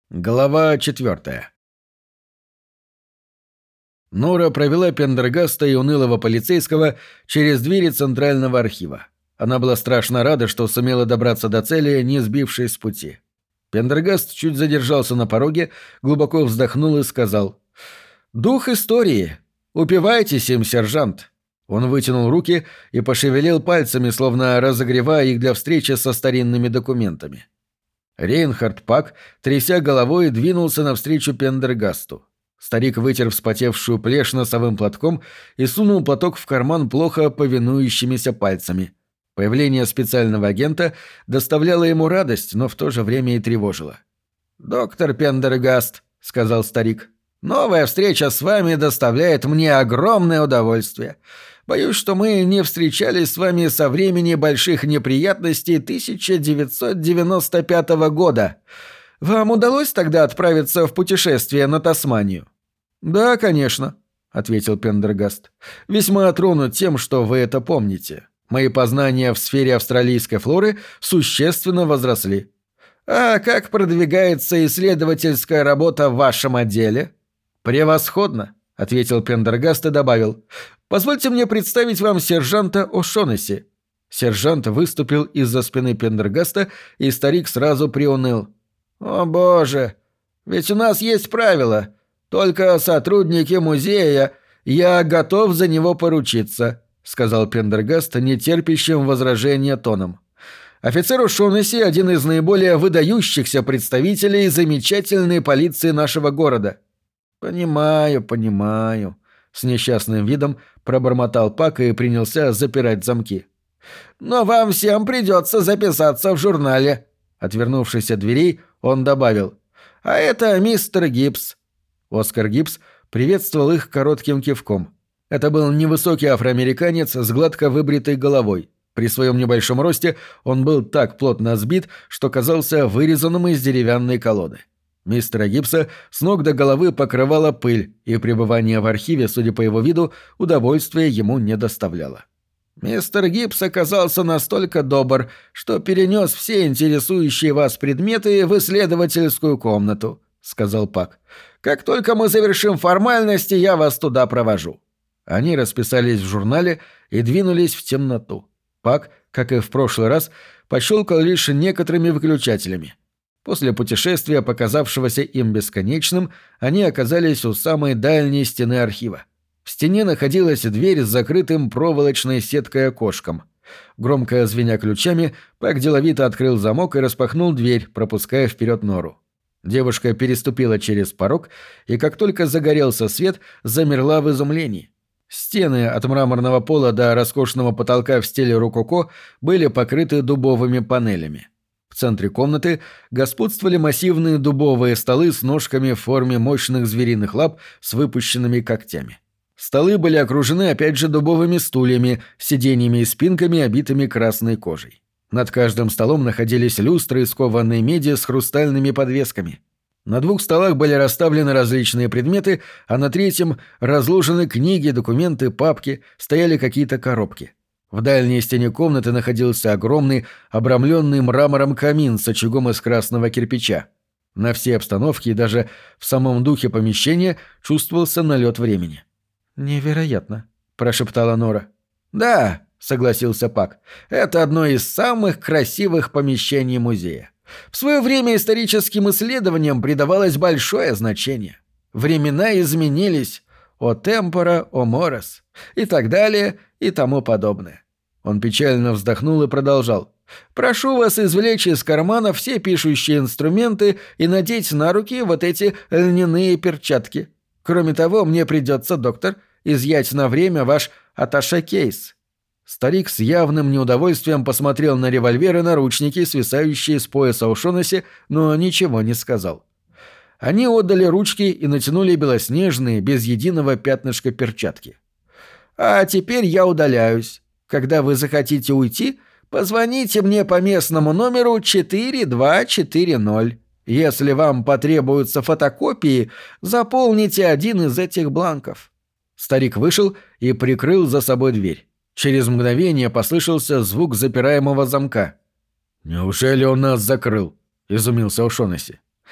Глава 4. Нора провела Пендергаста и унылого полицейского через двери Центрального архива. Она была страшно рада, что сумела добраться до цели, не сбившись с пути. Пендергаст чуть задержался на пороге, глубоко вздохнул и сказал: «Дух истории! Упивайтесь им, сержант!» Он вытянул руки и пошевелил пальцами, словно разогревая их для встречи со старинными документами. Рейнхард Пак, тряся головой, двинулся навстречу Пендергасту. Старик вытер вспотевшую плешь носовым платком и сунул платок в карман плохо повинующимися пальцами. Появление специального агента доставляло ему радость, но в то же время и тревожило. «Доктор Пендергаст», — сказал старик, — «новая встреча с вами доставляет мне огромное удовольствие. Боюсь, что мы не встречались с вами со времени больших неприятностей 1995 года. Вам удалось тогда отправиться в путешествие на Тасманию?» «Да, конечно», — ответил Пендергаст. «Весьма тронут тем, что вы это помните. Мои познания в сфере австралийской флоры существенно возросли». «А как продвигается исследовательская работа в вашем отделе?» «Превосходно», — ответил Пендергаст и добавил. «Позвольте мне представить вам сержанта О'Шоннесси». Сержант выступил из-за спины Пендергаста, и старик сразу приуныл. «О боже! Ведь у нас есть правило. Только сотрудники музея. Я готов за него поручиться», — сказал Пендергаст нетерпящим возражения тоном. «Офицер О'Шоннесси — один из наиболее выдающихся представителей замечательной полиции нашего города». «Понимаю», — с несчастным видом пробормотал Пак и принялся запирать замки. «Но вам всем придется записаться в журнале». Отвернувшись от дверей, он добавил: «А это мистер Гибс». Оскар Гибс приветствовал их коротким кивком. Это был невысокий афроамериканец с гладко выбритой головой. При своем небольшом росте он был так плотно сбит, что казался вырезанным из деревянной колоды. Мистера Гибса с ног до головы покрывала пыль, и пребывание в архиве, судя по его виду, удовольствия ему не доставляло. «Мистер Гибс оказался настолько добр, что перенес все интересующие вас предметы в исследовательскую комнату», — сказал Пак. «Как только мы завершим формальности, я вас туда провожу». Они расписались в журнале и двинулись в темноту. Пак, как и в прошлый раз, пощелкал лишь некоторыми выключателями. После путешествия, показавшегося им бесконечным, они оказались у самой дальней стены архива. В стене находилась дверь с закрытым проволочной сеткой окошком. Громко звеня ключами, Пак деловито открыл замок и распахнул дверь, пропуская вперед Нору. Девушка переступила через порог и, как только загорелся свет, замерла в изумлении. Стены от мраморного пола до роскошного потолка в стиле рококо были покрыты дубовыми панелями. В центре комнаты господствовали массивные дубовые столы с ножками в форме мощных звериных лап с выпущенными когтями. Столы были окружены опять же дубовыми стульями, сиденьями и спинками, обитыми красной кожей. Над каждым столом находились люстры из кованой меди с хрустальными подвесками. На 2 столах были расставлены различные предметы, а на 3 разложены книги, документы, папки, стояли какие-то коробки. В дальней стене комнаты находился огромный, обрамленный мрамором камин с очагом из красного кирпича. На всей обстановке и даже в самом духе помещения чувствовался налет времени. «Невероятно», — прошептала Нора. «Да», — согласился Пак, — «это одно из самых красивых помещений музея. В свое время историческим исследованиям придавалось большое значение. Времена изменились. О темпора, о морос. И так далее, и тому подобное». Он печально вздохнул и продолжал. «Прошу вас извлечь из кармана все пишущие инструменты и надеть на руки вот эти льняные перчатки. Кроме того, мне придется, доктор, изъять на время ваш атташе-кейс». Старик с явным неудовольствием посмотрел на револьвер и наручники, свисающие с пояса О'Шоннесси, но ничего не сказал. Они отдали ручки и натянули белоснежные, без единого пятнышка перчатки. «А теперь я удаляюсь. Когда вы захотите уйти, позвоните мне по местному номеру 4240. Если вам потребуются фотокопии, заполните один из этих бланков». Старик вышел и прикрыл за собой дверь. Через мгновение послышался звук запираемого замка. «Неужели он нас закрыл?» — изумился О'Шоннесси.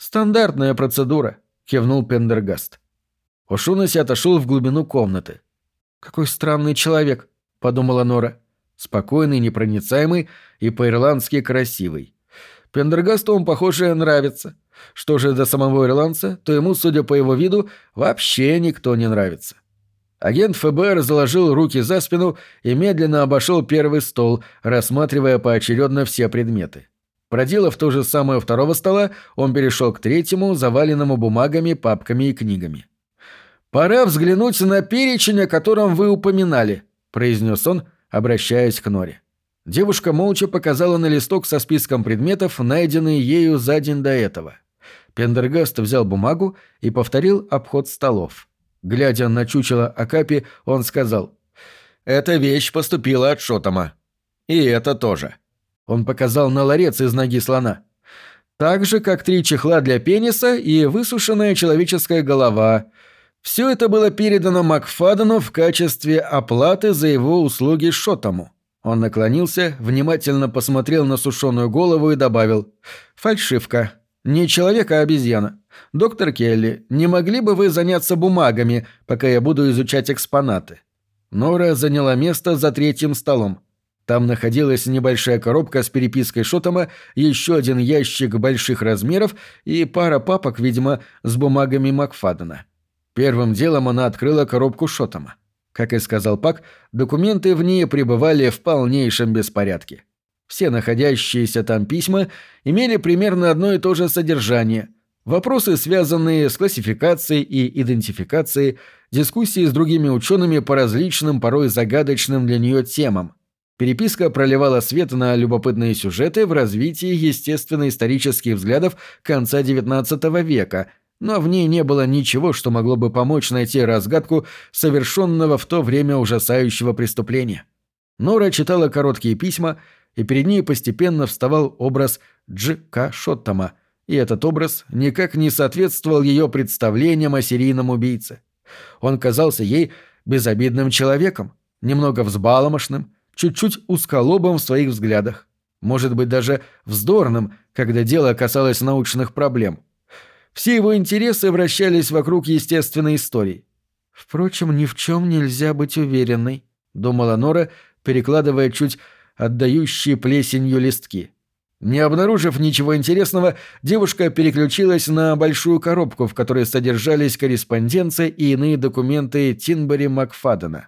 «Стандартная процедура», — кивнул Пендергаст. Ошунаси отошел в глубину комнаты. «Какой странный человек», — подумала Нора. Спокойный, непроницаемый и по-ирландски красивый. Пендергасту он, похоже, нравится. Что же до самого ирландца, то ему, судя по его виду, вообще никто не нравится. Агент ФБР заложил руки за спину и медленно обошел первый стол, рассматривая поочередно все предметы. Проделав то же самое у второго стола, он перешел к третьему, заваленному бумагами, папками и книгами. «Пора взглянуть на перечень, о котором вы упоминали», — произнес он, обращаясь к Норе. Девушка молча показала на листок со списком предметов, найденные ею за день до этого. Пендергаст взял бумагу и повторил обход столов. Глядя на чучело Акапи, он сказал: «Эта вещь поступила от Шоттама. И это тоже». Он показал на ларец из ноги слона. «Так же, как 3 чехла для пениса и высушенная человеческая голова. Все это было передано Макфадену в качестве оплаты за его услуги Шоттаму». Он наклонился, внимательно посмотрел на сушеную голову и добавил: «Фальшивка. Не человек, а обезьяна. Доктор Келли, не могли бы вы заняться бумагами, пока я буду изучать экспонаты?» Нора заняла место за третьим столом. Там находилась небольшая коробка с перепиской Шоттама, еще один ящик больших размеров и пара папок, видимо, с бумагами Макфадена. Первым делом она открыла коробку Шоттама. Как и сказал Пак, документы в ней пребывали в полнейшем беспорядке. Все находящиеся там письма имели примерно одно и то же содержание. Вопросы, связанные с классификацией и идентификацией, дискуссии с другими учеными по различным, порой загадочным для нее темам. Переписка проливала свет на любопытные сюжеты в развитии естественно-исторических взглядов конца XIX века, но в ней не было ничего, что могло бы помочь найти разгадку совершенного в то время ужасающего преступления. Нора читала короткие письма, и перед ней постепенно вставал образ Дж.К. Шоттама, и этот образ никак не соответствовал ее представлениям о серийном убийце. Он казался ей безобидным человеком, немного взбаломошным, чуть-чуть узколобым в своих взглядах, может быть, даже вздорным, когда дело касалось научных проблем. Все его интересы вращались вокруг естественной истории. «Впрочем, ни в чем нельзя быть уверенной», — думала Нора, перекладывая чуть отдающие плесенью листки. Не обнаружив ничего интересного, девушка переключилась на большую коробку, в которой содержались корреспонденция и иные документы Тинбери Макфадена.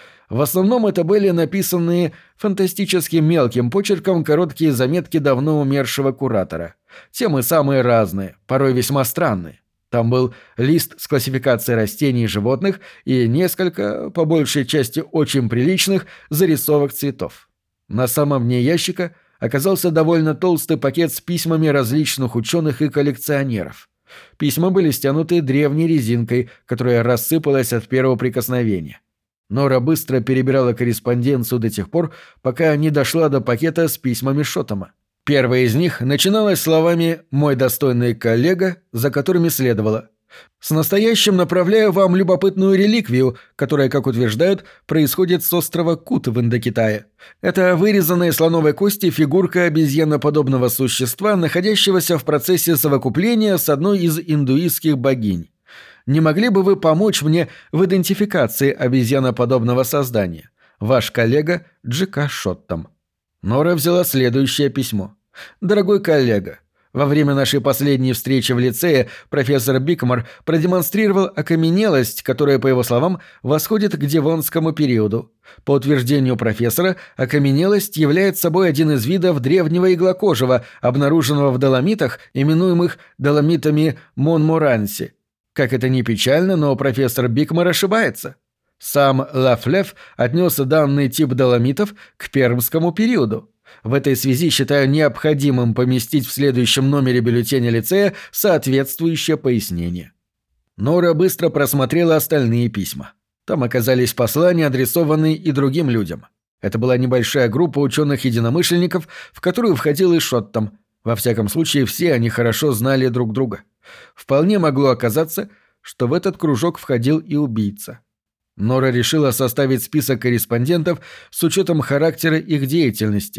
В основном это были написанные фантастически мелким почерком короткие заметки давно умершего куратора. Темы самые разные, порой весьма странные. Там был лист с классификацией растений и животных и несколько, по большей части очень приличных, зарисовок цветов. На самом дне ящика оказался довольно толстый пакет с письмами различных ученых и коллекционеров. Письма были стянуты древней резинкой, которая рассыпалась от первого прикосновения. Нора быстро перебирала корреспонденцию до тех пор, пока не дошла до пакета с письмами Шоттама. Первая из них начиналась словами «Мой достойный коллега», за которыми следовало: «С настоящим направляю вам любопытную реликвию, которая, как утверждают, происходит с острова Кут в Индокитае. Это вырезанная из слоновой кости фигурка обезьяноподобного существа, находящегося в процессе совокупления с одной из индуистских богинь. Не могли бы вы помочь мне в идентификации обезьяноподобного создания? Ваш коллега Дж.К. Шоттам». Нора взяла следующее письмо. «Дорогой коллега, во время нашей последней встречи в лицее профессор Бикмар продемонстрировал окаменелость, которая, по его словам, восходит к девонскому периоду. По утверждению профессора, окаменелость является собой один из видов древнего иглокожего, обнаруженного в доломитах, именуемых доломитами Монморанси. Как это ни печально, но профессор Бикмар ошибается. Сам Лафлеф отнес данный тип доломитов к пермскому периоду. В этой связи считаю необходимым поместить в следующем номере бюллетеня лицея соответствующее пояснение». Нора быстро просмотрела остальные письма. Там оказались послания, адресованные и другим людям. Это была небольшая группа ученых-единомышленников, в которую входил и Шоттам. Во всяком случае, все они хорошо знали друг друга. Вполне могло оказаться, что в этот кружок входил и убийца. Нора решила составить список корреспондентов с учетом характера их деятельности.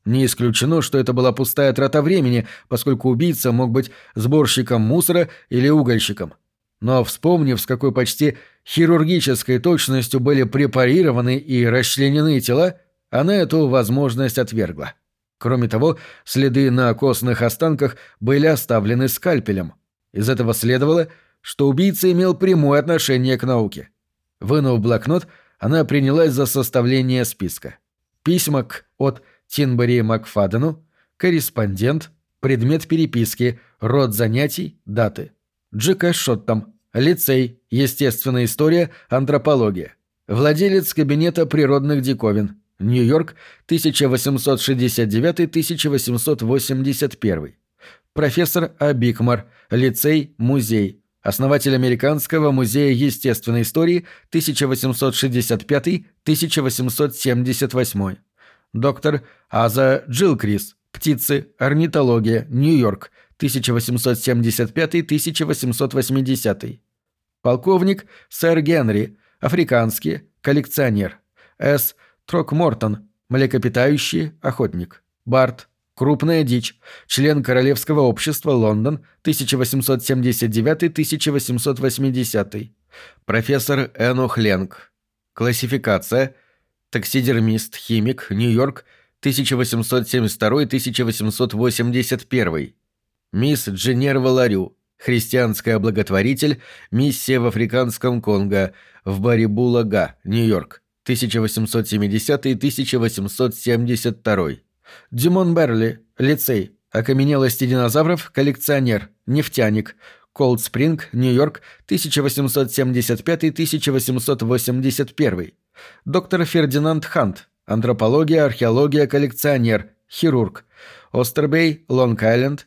Не исключено, что это была пустая трата времени, поскольку убийца мог быть сборщиком мусора или угольщиком. Но вспомнив, с какой почти хирургической точностью были препарированы и расчленены тела, она эту возможность отвергла. Кроме того, следы на костных останках были оставлены скальпелем. Из этого следовало, что убийца имел прямое отношение к науке. Вынув блокнот, она принялась за составление списка. Письма от Тинбери Макфадену, корреспондент, предмет переписки, род занятий, даты. Дж.К. Шоттам, лицей, естественная история, антропология. Владелец кабинета природных диковин. Нью-Йорк, 1869-1881. Профессор А. Бикмар, лицей, музей. Основатель Американского музея естественной истории, 1865-1878. Доктор Аза Джилкрис, птицы, орнитология, Нью-Йорк, 1875-1880. Полковник сэр Генри, африканский, коллекционер. С. Трокмортон, млекопитающий, охотник. Барт, крупная дичь, член Королевского общества, Лондон, 1879-1880. Профессор Энох Ленг. Классификация. Таксидермист, химик, Нью-Йорк, 1872-1881. Мисс Дженерва Ларю, христианская благотворитель, миссия в Африканском Конго, в Барибулага, Нью-Йорк, 1870-1872. Дюмон Берли, лицей, окаменелости динозавров, коллекционер, нефтяник, Колд-Спринг, Нью-Йорк, 1875-1881. Доктор Фердинанд Хант, антропология, археология, коллекционер, хирург. Остербей, Лонг-Айленд,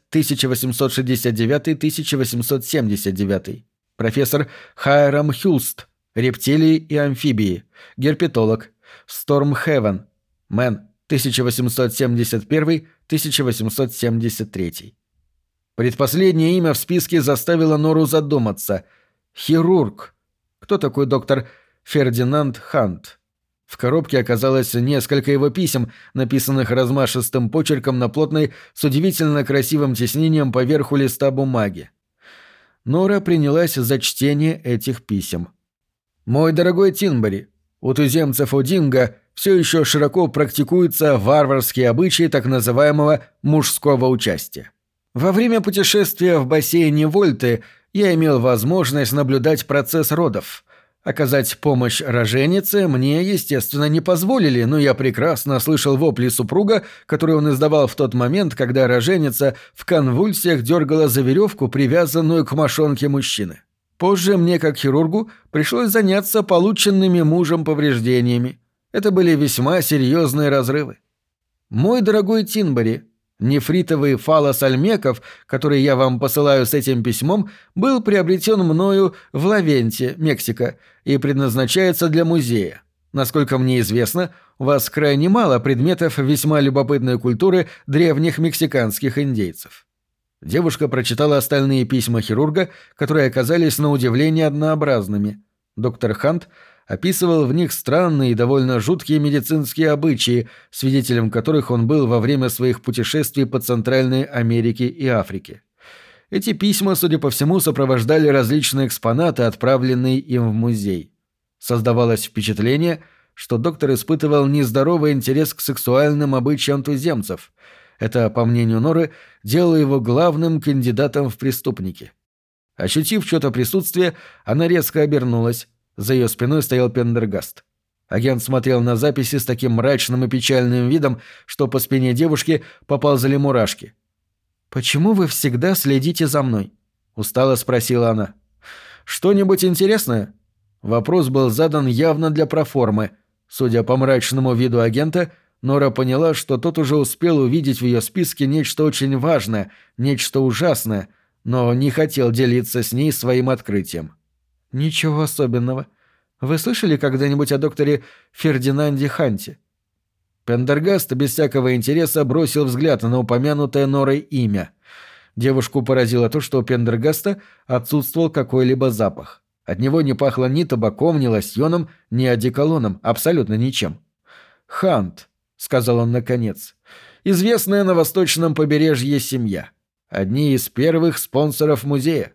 1869-1879. Профессор Хайрам Хюлст, рептилии и амфибии, герпетолог. Стормхевен, Мэн, 1871-1873. Предпоследнее имя в списке заставило Нору задуматься. Хирург. Кто такой доктор Фердинанд Хант? В коробке оказалось несколько его писем, написанных размашистым почерком на плотной, с удивительно красивым тиснением поверху листа бумаги. Нора принялась за чтение этих писем. «Мой дорогой Тинбери, у туземцев Одинго все еще широко практикуются варварские обычаи так называемого мужского участия. Во время путешествия в бассейне Вольты я имел возможность наблюдать процесс родов. Оказать помощь роженице мне, естественно, не позволили, но я прекрасно слышал вопли супруга, которые он издавал в тот момент, когда роженица в конвульсиях дергала за веревку, привязанную к мошонке мужчины. Позже мне, как хирургу, пришлось заняться полученными мужем повреждениями. Это были весьма серьезные разрывы. Мой дорогой Тинбери, нефритовый фалос альмеков, который я вам посылаю с этим письмом, был приобретен мною в Лавенте, Мексика, и предназначается для музея. Насколько мне известно, у вас крайне мало предметов весьма любопытной культуры древних мексиканских индейцев». Девушка прочитала остальные письма хирурга, которые оказались на удивление однообразными. Доктор Хант описывал в них странные и довольно жуткие медицинские обычаи, свидетелем которых он был во время своих путешествий по Центральной Америке и Африке. Эти письма, судя по всему, сопровождали различные экспонаты, отправленные им в музей. Создавалось впечатление, что доктор испытывал нездоровый интерес к сексуальным обычаям туземцев. Это, по мнению Норы, делало его главным кандидатом в преступники. Ощутив чьё-то присутствие, она резко обернулась. За ее спиной стоял Пендергаст. Агент смотрел на записи с таким мрачным и печальным видом, что по спине девушки поползли мурашки. «Почему вы всегда следите за мной?» — устало спросила она. «Что-нибудь интересное?» Вопрос был задан явно для проформы. Судя по мрачному виду агента, Нора поняла, что тот уже успел увидеть в ее списке нечто очень важное, нечто ужасное, но не хотел делиться с ней своим открытием. «Ничего особенного. Вы слышали когда-нибудь о докторе Фердинанде Ханте?» Пендергаст без всякого интереса бросил взгляд на упомянутое Норой имя. Девушку поразило то, что у Пендергаста отсутствовал какой-либо запах. От него не пахло ни табаком, ни лосьоном, ни одеколоном, абсолютно ничем. «Хант», — сказал он наконец, Известная на восточном побережье семья. Одни из первых спонсоров музея.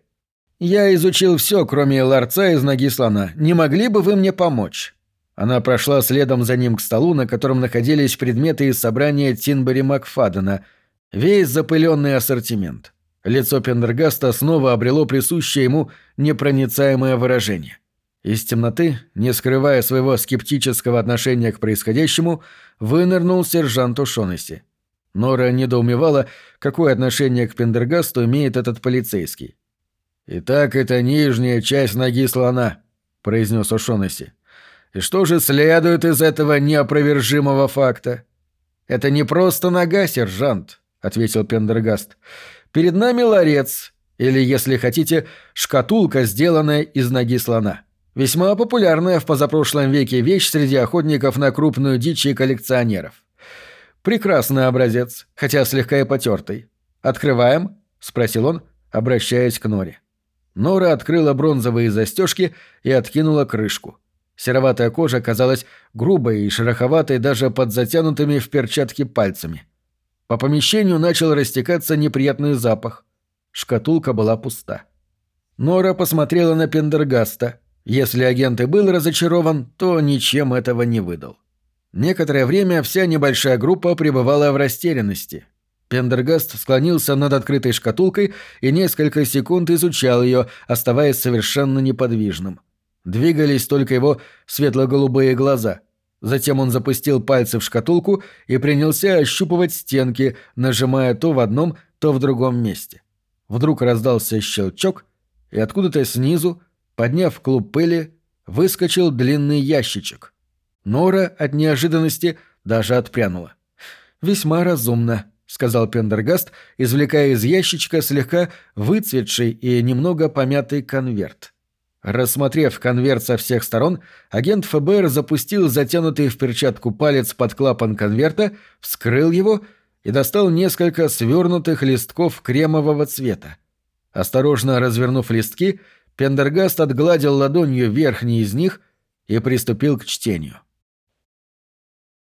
Я изучил все, кроме ларца из ноги слона. Не могли бы вы мне помочь?» Она прошла следом за ним к столу, на котором находились предметы из собрания Тинбери Макфадена, весь запыленный ассортимент. Лицо Пендергаста снова обрело присущее ему непроницаемое выражение. Из темноты, не скрывая своего скептического отношения к происходящему, вынырнул сержант О'Шоннесси. Нора недоумевала, какое отношение к Пендергасту имеет этот полицейский. «Итак, это нижняя часть ноги слона», — произнес О'Шоннесси. «И что же следует из этого неопровержимого факта?» «Это не просто нога, сержант», — ответил Пендергаст. «Перед нами ларец, или, если хотите, шкатулка, сделанная из ноги слона. Весьма популярная в позапрошлом веке вещь среди охотников на крупную дичь и коллекционеров. Прекрасный образец, хотя слегка и потертый. Открываем?» — спросил он, обращаясь к Норе. Нора открыла бронзовые застежки и откинула крышку. Сероватая кожа казалась грубой и шероховатой даже под затянутыми в перчатки пальцами. По помещению начал растекаться неприятный запах. Шкатулка была пуста. Нора посмотрела на Пендергаста. Если агент и был разочарован, то ничем этого не выдал. Некоторое время вся небольшая группа пребывала в растерянности. Пендергаст склонился над открытой шкатулкой и несколько секунд изучал ее, оставаясь совершенно неподвижным. Двигались только его светло-голубые глаза. Затем он запустил пальцы в шкатулку и принялся ощупывать стенки, нажимая то в одном, то в другом месте. Вдруг раздался щелчок, и откуда-то снизу, подняв клуб пыли, выскочил длинный ящичек. Нора от неожиданности даже отпрянула. «Весьма разумно», — сказал Пендергаст, извлекая из ящичка слегка выцветший и немного помятый конверт. Рассмотрев конверт со всех сторон, агент ФБР запустил затянутый в перчатку палец под клапан конверта, вскрыл его и достал несколько свернутых листков кремового цвета. Осторожно развернув листки, Пендергаст отгладил ладонью верхний из них и приступил к чтению.